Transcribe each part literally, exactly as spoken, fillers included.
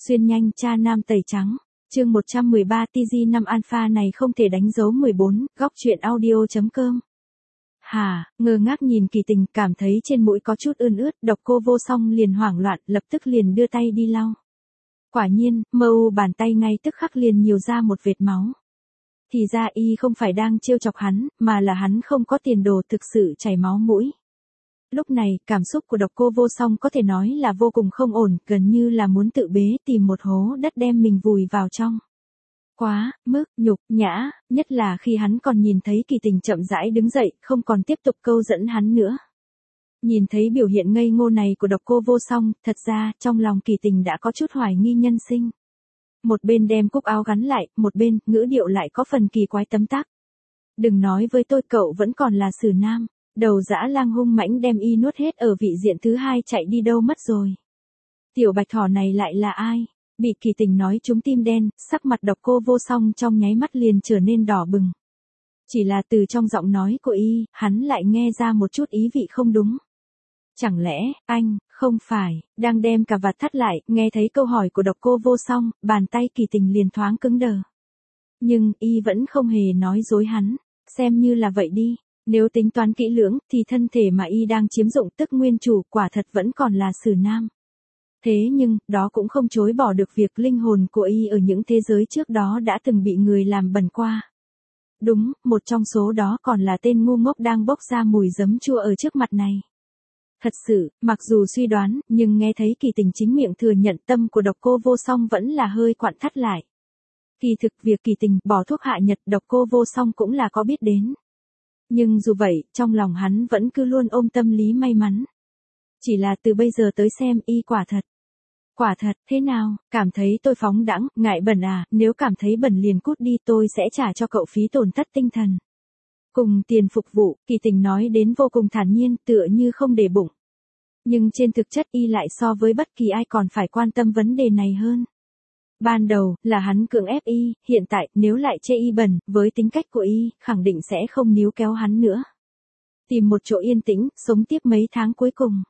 Xuyên nhanh cha nam tẩy trắng. Chương một trăm mười ba T G năm Alpha này không thể đánh dấu mười bốn, góc truyện audio.com. Hà, ngơ ngác nhìn Kỳ Tình, cảm thấy trên mũi có chút ươn ướt, độc cô vô song liền hoảng loạn, lập tức liền đưa tay đi lau. Quả nhiên, mơ u bàn tay ngay tức khắc liền nhiều ra một vệt máu. Thì ra y không phải đang trêu chọc hắn, mà là hắn không có tiền đồ thực sự chảy máu mũi. Lúc này, cảm xúc của độc cô vô song có thể nói là vô cùng không ổn, gần như là muốn tự bế tìm một hố đất đem mình vùi vào trong. Quá, mức, nhục, nhã, nhất là khi hắn còn nhìn thấy Kỳ Tình chậm rãi đứng dậy, không còn tiếp tục câu dẫn hắn nữa. Nhìn thấy biểu hiện ngây ngô này của độc cô vô song, thật ra, trong lòng Kỳ Tình đã có chút hoài nghi nhân sinh. Một bên đem cúc áo gắn lại, một bên, ngữ điệu lại có phần kỳ quái tấm tắc. Đừng nói với tôi cậu vẫn còn là xử nam. Đầu dã lang hung mãnh đem y nuốt hết ở vị diện thứ hai chạy đi đâu mất rồi. Tiểu bạch thỏ này lại là ai? Bị Kỳ Tình nói trúng tim đen, sắc mặt độc cô vô song trong nháy mắt liền trở nên đỏ bừng. Chỉ là từ trong giọng nói của y, hắn lại nghe ra một chút ý vị không đúng. Chẳng lẽ, anh, không phải, đang đem cà vạt thắt lại, nghe thấy câu hỏi của độc cô vô song, bàn tay Kỳ Tình liền thoáng cứng đờ. Nhưng, y vẫn không hề nói dối hắn, xem như là vậy đi. Nếu tính toán kỹ lưỡng, thì thân thể mà y đang chiếm dụng tức nguyên chủ quả thật vẫn còn là xử nam. Thế nhưng, đó cũng không chối bỏ được việc linh hồn của y ở những thế giới trước đó đã từng bị người làm bẩn qua. Đúng, một trong số đó còn là tên ngu ngốc đang bốc ra mùi giấm chua ở trước mặt này. Thật sự, mặc dù suy đoán, nhưng nghe thấy Kỳ Tình chính miệng thừa nhận tâm của độc cô vô song vẫn là hơi quặn thắt lại. Kỳ thực việc Kỳ Tình bỏ thuốc hạ nhật độc cô vô song cũng là có biết đến. Nhưng dù vậy, trong lòng hắn vẫn cứ luôn ôm tâm lý may mắn. Chỉ là từ bây giờ tới xem y quả thật. Quả thật, thế nào, cảm thấy tôi phóng đãng, ngại bẩn à, nếu cảm thấy bẩn liền cút đi tôi sẽ trả cho cậu phí tổn thất tinh thần. Cùng tiền phục vụ, Kỳ Tình nói đến vô cùng thản nhiên, tựa như không để bụng. Nhưng trên thực chất y lại so với bất kỳ ai còn phải quan tâm vấn đề này hơn. Ban đầu, là hắn cưỡng ép y, hiện tại, nếu lại chê y bẩn, với tính cách của y, khẳng định sẽ không níu kéo hắn nữa. Tìm một chỗ yên tĩnh, sống tiếp mấy tháng cuối cùng.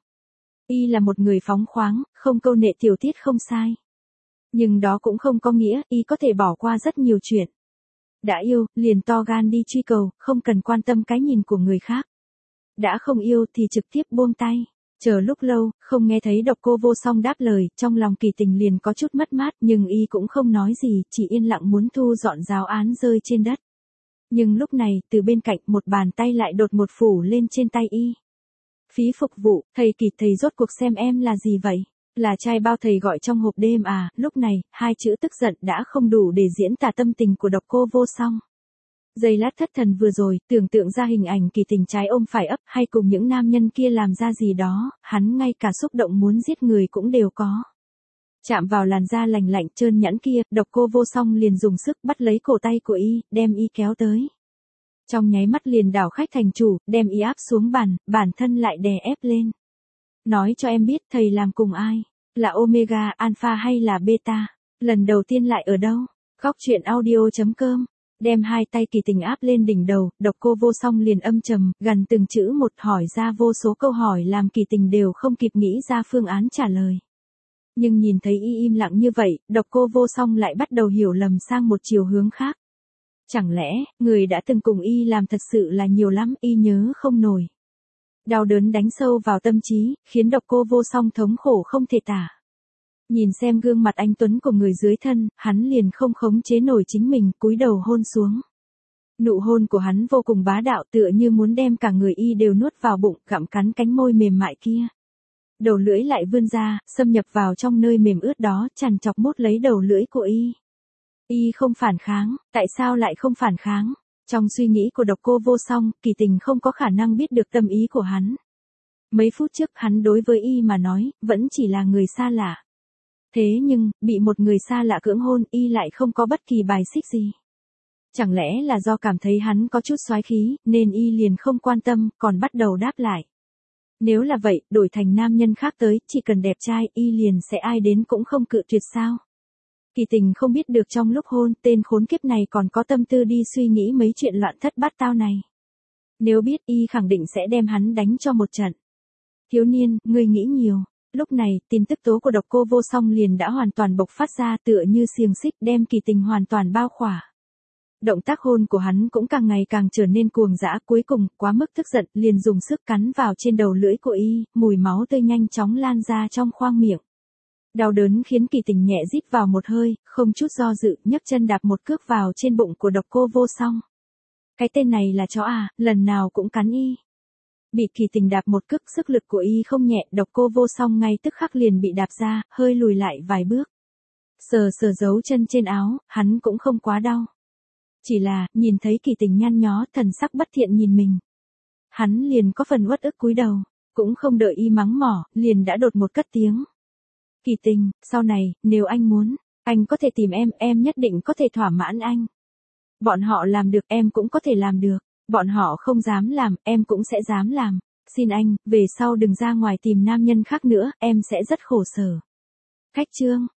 Y là một người phóng khoáng, không câu nệ tiểu tiết không sai. Nhưng đó cũng không có nghĩa, y có thể bỏ qua rất nhiều chuyện. Đã yêu, liền to gan đi truy cầu, không cần quan tâm cái nhìn của người khác. Đã không yêu thì trực tiếp buông tay. Chờ lúc lâu, không nghe thấy độc cô vô song đáp lời, trong lòng Kỳ Tình liền có chút mất mát, nhưng y cũng không nói gì, chỉ yên lặng muốn thu dọn giáo án rơi trên đất. Nhưng lúc này, từ bên cạnh một bàn tay lại đột một phủ lên trên tay y. Phí phục vụ, thầy Kỳ thầy rốt cuộc xem em là gì vậy? Là trai bao thầy gọi trong hộp đêm à? Lúc này, hai chữ tức giận đã không đủ để diễn tả tâm tình của độc cô vô song. Giây lát thất thần vừa rồi, tưởng tượng ra hình ảnh Kỳ Tình trái ôm phải ấp hay cùng những nam nhân kia làm ra gì đó, hắn ngay cả xúc động muốn giết người cũng đều có. Chạm vào làn da lành lạnh trơn nhẵn kia, độc cô vô song liền dùng sức bắt lấy cổ tay của y, đem y kéo tới. Trong nháy mắt liền đảo khách thành chủ, đem y áp xuống bàn, bản thân lại đè ép lên. Nói cho em biết thầy làm cùng ai? Là Omega, Alpha hay là Beta? Lần đầu tiên lại ở đâu? Góc truyện audio.com. Đem hai tay Kỳ Tình áp lên đỉnh đầu, độc cô vô song liền âm trầm, gần từng chữ một hỏi ra vô số câu hỏi làm Kỳ Tình đều không kịp nghĩ ra phương án trả lời. Nhưng nhìn thấy y im lặng như vậy, độc cô vô song lại bắt đầu hiểu lầm sang một chiều hướng khác. Chẳng lẽ, người đã từng cùng y làm thật sự là nhiều lắm, y nhớ không nổi. Đau đớn đánh sâu vào tâm trí, khiến độc cô vô song thống khổ không thể tả. Nhìn xem gương mặt anh tuấn của người dưới thân, hắn liền không khống chế nổi chính mình, cúi đầu hôn xuống. Nụ hôn của hắn vô cùng bá đạo, tựa như muốn đem cả người y đều nuốt vào bụng, gặm cắn cánh môi mềm mại kia. Đầu lưỡi lại vươn ra, xâm nhập vào trong nơi mềm ướt đó, chằn chọc mút lấy đầu lưỡi của y. Y không phản kháng, tại sao lại không phản kháng? Trong suy nghĩ của độc cô vô song, Kỳ Tình không có khả năng biết được tâm ý của hắn. Mấy phút trước hắn đối với y mà nói, vẫn chỉ là người xa lạ. Thế nhưng, bị một người xa lạ cưỡng hôn, y lại không có bất kỳ bài xích gì. Chẳng lẽ là do cảm thấy hắn có chút soái khí, nên y liền không quan tâm, còn bắt đầu đáp lại. Nếu là vậy, đổi thành nam nhân khác tới, chỉ cần đẹp trai, y liền sẽ ai đến cũng không cự tuyệt sao? Kỳ Tình không biết được trong lúc hôn, tên khốn kiếp này còn có tâm tư đi suy nghĩ mấy chuyện loạn thất bát tao này. Nếu biết y khẳng định sẽ đem hắn đánh cho một trận. Thiếu niên, ngươi nghĩ nhiều. Lúc này, tin tức tố của độc cô vô song liền đã hoàn toàn bộc phát ra tựa như xiềng xích đem Kỳ Tình hoàn toàn bao khỏa. Động tác hôn của hắn cũng càng ngày càng trở nên cuồng dã, cuối cùng, quá mức tức giận, liền dùng sức cắn vào trên đầu lưỡi của y, mùi máu tươi nhanh chóng lan ra trong khoang miệng. Đau đớn khiến Kỳ Tình nhẹ rít vào một hơi, không chút do dự, nhấc chân đạp một cước vào trên bụng của độc cô vô song. Cái tên này là chó à, lần nào cũng cắn y. Bị Kỳ Tình đạp một cước, sức lực của y không nhẹ, độc cô vô song ngay tức khắc liền bị đạp ra, hơi lùi lại vài bước. Sờ sờ dấu chân trên áo, hắn cũng không quá đau. Chỉ là, nhìn thấy Kỳ Tình nhăn nhó, thần sắc bất thiện nhìn mình. Hắn liền có phần uất ức cúi đầu, cũng không đợi y mắng mỏ, liền đã đột một cất tiếng. Kỳ Tình, sau này, nếu anh muốn, anh có thể tìm em, em nhất định có thể thỏa mãn anh. Bọn họ làm được, em cũng có thể làm được. Bọn họ không dám làm, em cũng sẽ dám làm. Xin anh, về sau đừng ra ngoài tìm nam nhân khác nữa, em sẽ rất khổ sở. Khách chương.